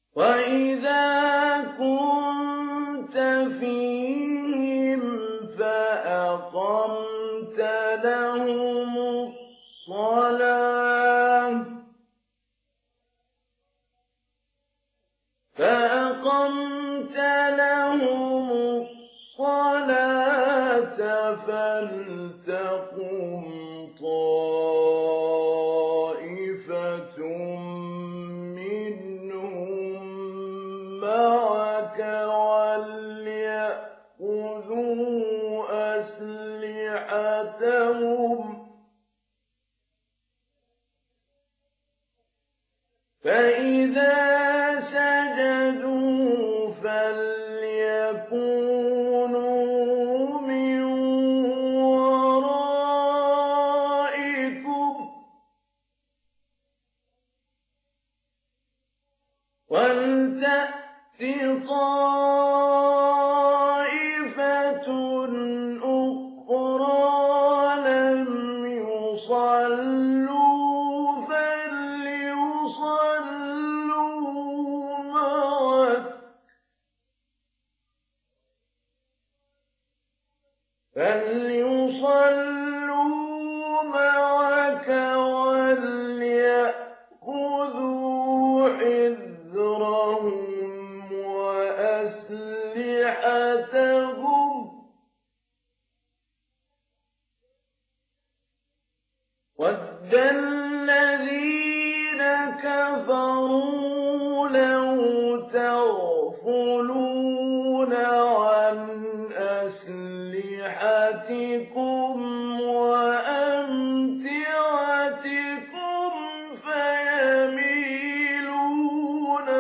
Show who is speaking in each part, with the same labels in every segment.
Speaker 1: وَإِذَا كُنتَ فِيهِمْ فَأَقَمْتَ لَهُمُ الصَّلَاةَ فَلْتَقُمْ طَائِفَةٌ مِّنْهُم مَّعَكَ وَلْيَأْخُذُوا أَسْلِحَتَهُمْ ۖ فَإِذَا سَجَدُوا فَلْيَكُونُوا مِن وَرَائِكُمْ ۖ وَلْتَأْتِ طَائِفَةٌ أُخْرَىٰ لَمْ يُصَلُّوا فَلْيُصَلُّوا مَعَكَ وَلْيَأْخُذُوا حِذْرَهُمْ وَأَسْلِحَتَهُمْ ۗ وَدَّ الَّذِينَ كَفَرُوا لَوْ تَغْفُلُونَ عَنْ أَسْلِحَتِكُمْ وَأَمْتِعَتِكُمْ فَيَمِيلُونَ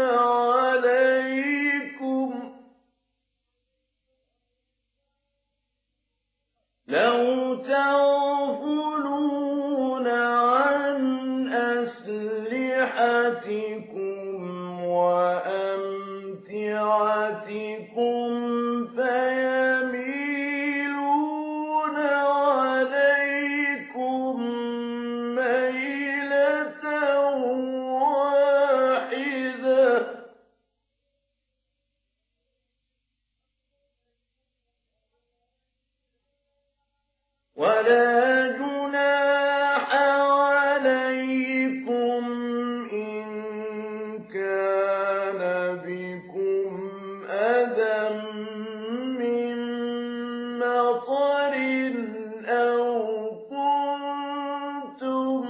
Speaker 1: عَلَيْكُم مَّيْلَةً وَاحِدَةً ۚ وَلَا جُنَاحَ عَلَيْكُمْ إِن كَانَ بِكُمْ أَذًى مِّن مَّطَرٍ أَوْ كُنتُم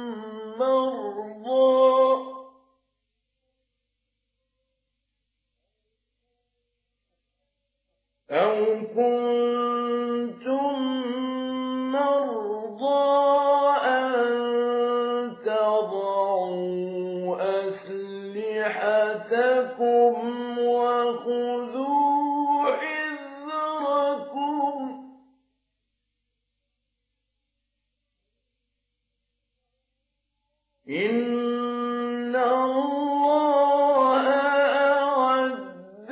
Speaker 1: مَّرْضَىٰ أَن تَضَعُوا أَسْلِحَتَكُمْ ۖ وَخُذُوا حِذْرَكُمْ ۗ إِنَّ اللَّهَ أَعَدَّ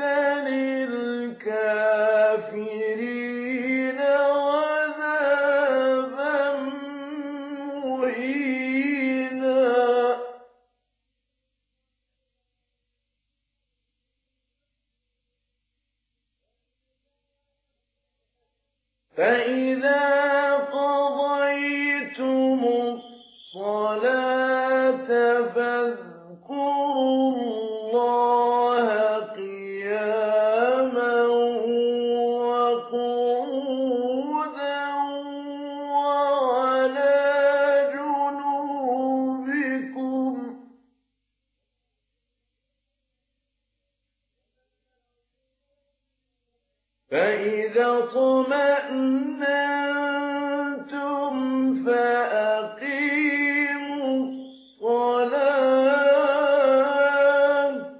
Speaker 1: لِلْكَافِرِينَ عَذَابًا مُّهِينًا. فَإِذَا قَضَيْتُمُ الصَّلَاةَ فَاذْكُرُوا اللَّهَ قِيَامًا وَقُعُودًا وَعَلَىٰ جُنُوبِكُمْ ۚ فَإِذَا اطْمَأْنَنتُمْ فَأَقِيمُوا الصَّلَاةَ ۚ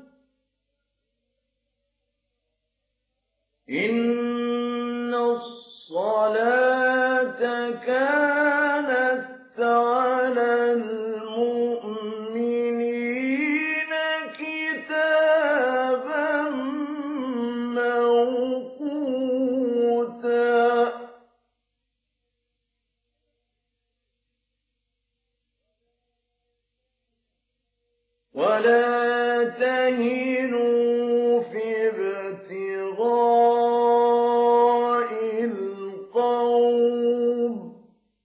Speaker 1: إِنَّ الصَّلَاةَ كَانَتْ عَلَى الْمُؤْمِنِينَ كِتَابًا مَّوْقُوتًا. وَلَا تهنوا في ابتغاء القوم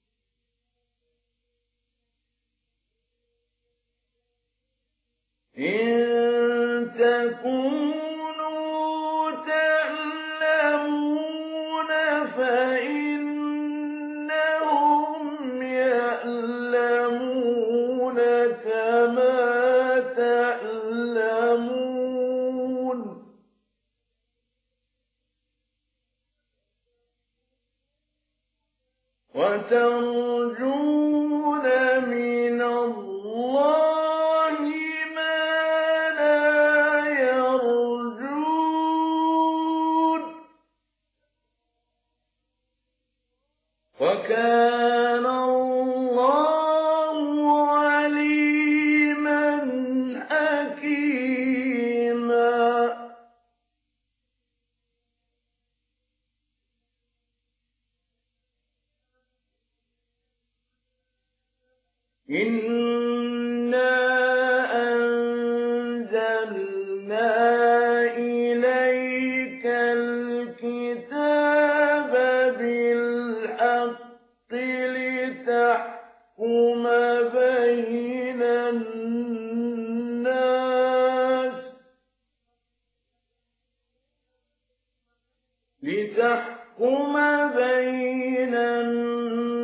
Speaker 1: إن تكونوا تعلمون فإنهم يعلمون كما تعلمون وترجون من الله ما لا يرجون وكان الله عليما حكيما إنا أنزلنا إليك الكتاب بالحق لتحكم بين الناس